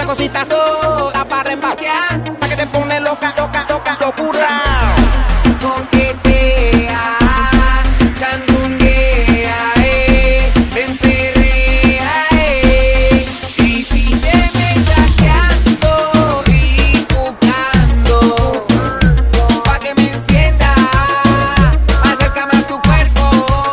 cositas para embarquear, pa' que te pone loca, loca, loca, locura. Coquetea, sandunguea, ven perrea, y si te me chateando y buscando, pa' que me encienda, acércame a tu cuerpo.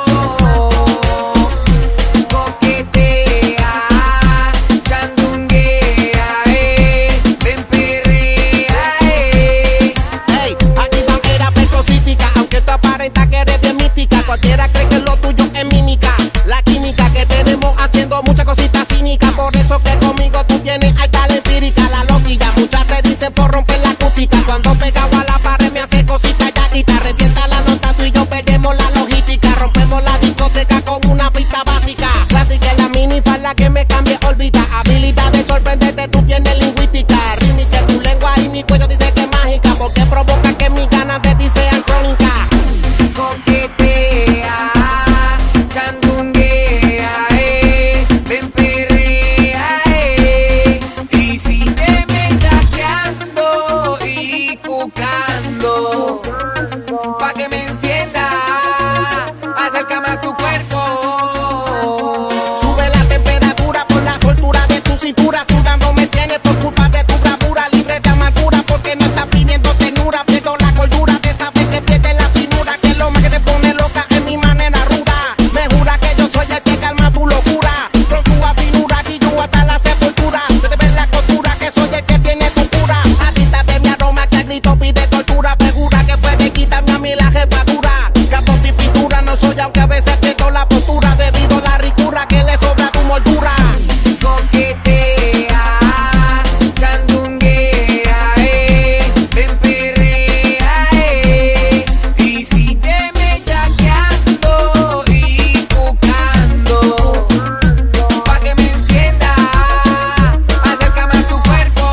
Coquetea, sandunguea, ven perrea, Hey, aquí era precosítica, aunque tú aparenta que eres bien mística. Cualquiera cree que lo tuyo es mímica. La química que tenemos haciendo muchas cositas cínicas. Por eso que conmigo tú tienes alta empírica. La loquilla, muchas te dicen por romper la acústica. Cuando pegado a la pared me hace cositas yaquita. Revienta la nota, tú y yo perdemos la logística. Rompemos la discoteca con una pista básica. Clásica en la minifalda que me cambie órbita. Habilidad de sorprenderte, tú tienes lingüística. Rítmica en tu lengua y mi cuello dice que es mágica. Porque provoca que mis ganas de ti sean crónicas. coquetea, sandunguea, ven perrea, y si te me chateando y cucando, pa' que me encienda, acércame a tu cuerpo. Sube la temperatura por la soltura de tu cintura. Sudando me tienes por culpa de tu bravura. Libre de amargura porque no estás pidiendo ternura. Pierdo la cordura de saber que pierdes la finura. Que lo más que te pone loca es mi manera ruda. Me jura que yo soy el que calma tu locura. From tu afinura y yo hasta la sepultura. Se te ve la costura que soy el que tiene tu cura. Adicta de mi aroma que al grito pide tortura. Segura que puede quitarme a mí la jefatura. Capo y pintura no soy aunque a veces pierdo la postura. Debido a la ricura que le sobra tu moldura. Coquetea, sandunguea, ven perrea, y si te me chateando y buscando, pa' que me encienda, acércame a tu cuerpo.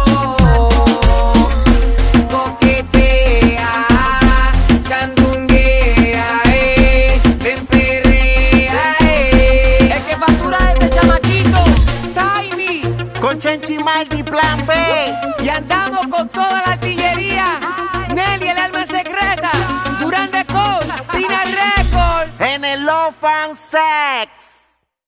Coquetea, sandunguea, ven perrea, el que factura este chamaquito, Tiny. Con Chenchi Maldi Plan B. Y andamos con toda la artillería. Nelly